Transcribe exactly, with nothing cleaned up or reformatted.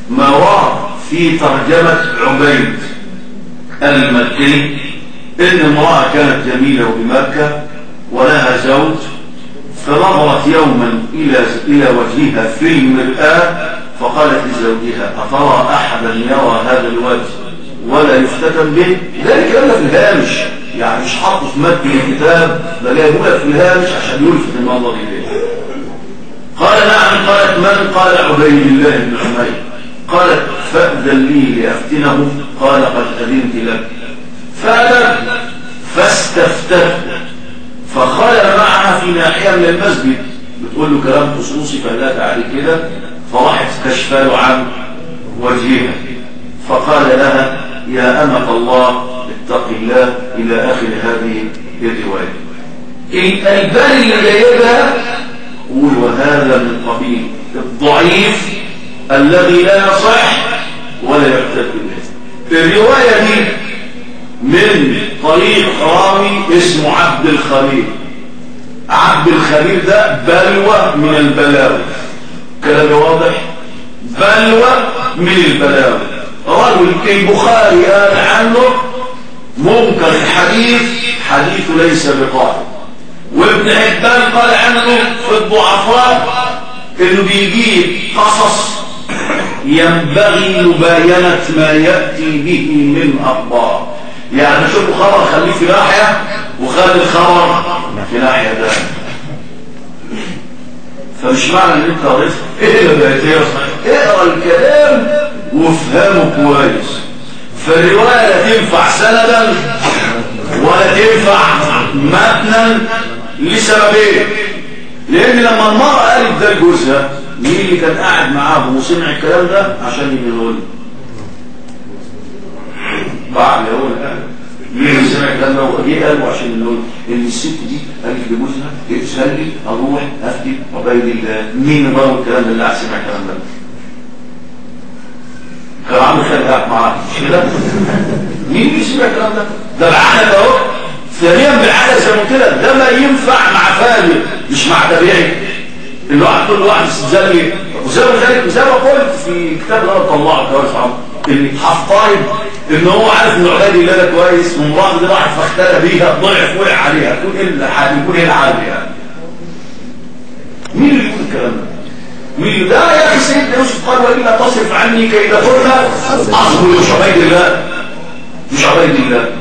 ما ورد في ترجمة عبيد المكي إن امرأة كانت جميلة بمكة ولها زوج، فنظرت يوما إلى إلى وجهها في المرآة فقالت لزوجها: أترى أحدا يرى هذا الوجه ولا يفتتن به؟ ذلك كلام في الهامش، يعني مش حاطه في متن الكتاب، ده جايبه لك في الهامش عشان يلفت النظر إليه. قال: نعم. قالت: من؟ قال: عبيد الله بن عمير. قالت: فأذن لي لأفتنه. قال: قد أذنت لك. فأذن فاستفتت، فخلى معها في ناحية من المسجد، بتقول له كلام خصوصي فلا تعالي كده، فراحت كشفاله عن وجهها، فقال لها: يا أمة الله اتق الله، إلى آخر هذه الرواية. الألباني اللي جايبها قول: وهذا من قبيل الضعيف الذي لا يصح ولا يعتد به. الرواية دي من طريق راوي اسمه عبد الخليل. عبد الخليل ده بلوى من البلاوي، كلام واضح، بلوى من البلاوي. رجل البخاري قال عنه منكر الحديث، حديثه ليس بقائم. وابن حبان قال عنه في الضعفاء انه بيجيب قصص ينبغي مباينة ما يأتي به من أخبار، يعني شوفوا خبر خليه في ناحية وخلي الخبر في ناحية ثانية. فمش معنى ان انت قريت ايه اللي بقيت اقرا الكلام وافهمه كويس. فالرواية لا تنفع سندا ولا تنفع متنا لسببين. لان لما المرأة قالت ده لجوزها، مين اللي كان قاعد معاهم وسمع الكلام ده عشان يقول بعد يقول مين اللي سمع الكلام ده وجه قال عشان يقول ان الست دي قالت لجوزها اتسلي اروح افتي عبيد الله. مين بقى الكلام ده اللي قاعد سمع الكلام ده؟ كان عامل خالد قاعد معاه مش كده؟ مين اللي سمع الكلام ده؟ ده العدد اهو. ثانيا بالعدد زي ما قلت لك ده ما ينفع مع فاجر مش مع تابعي. الواحد كل واحد استجلي، وزي ما ذلك زي ما قلت في كتاب اللي انا طلعته كويس عم ان حفايد ان هو عارف ان عبيد الله ده كويس، ومراته دي راحت فاختلى بيها ضعف وقع عليها، تكون ايه الحال؟ يكون ايه الحال يعني؟ مين اللي يقول الكلام ده؟ مين ده يا اخي؟ سيدنا يوسف قال: والا تصرف عني كيدهن اصبر. مش عبيد الله، مش عبيد الله.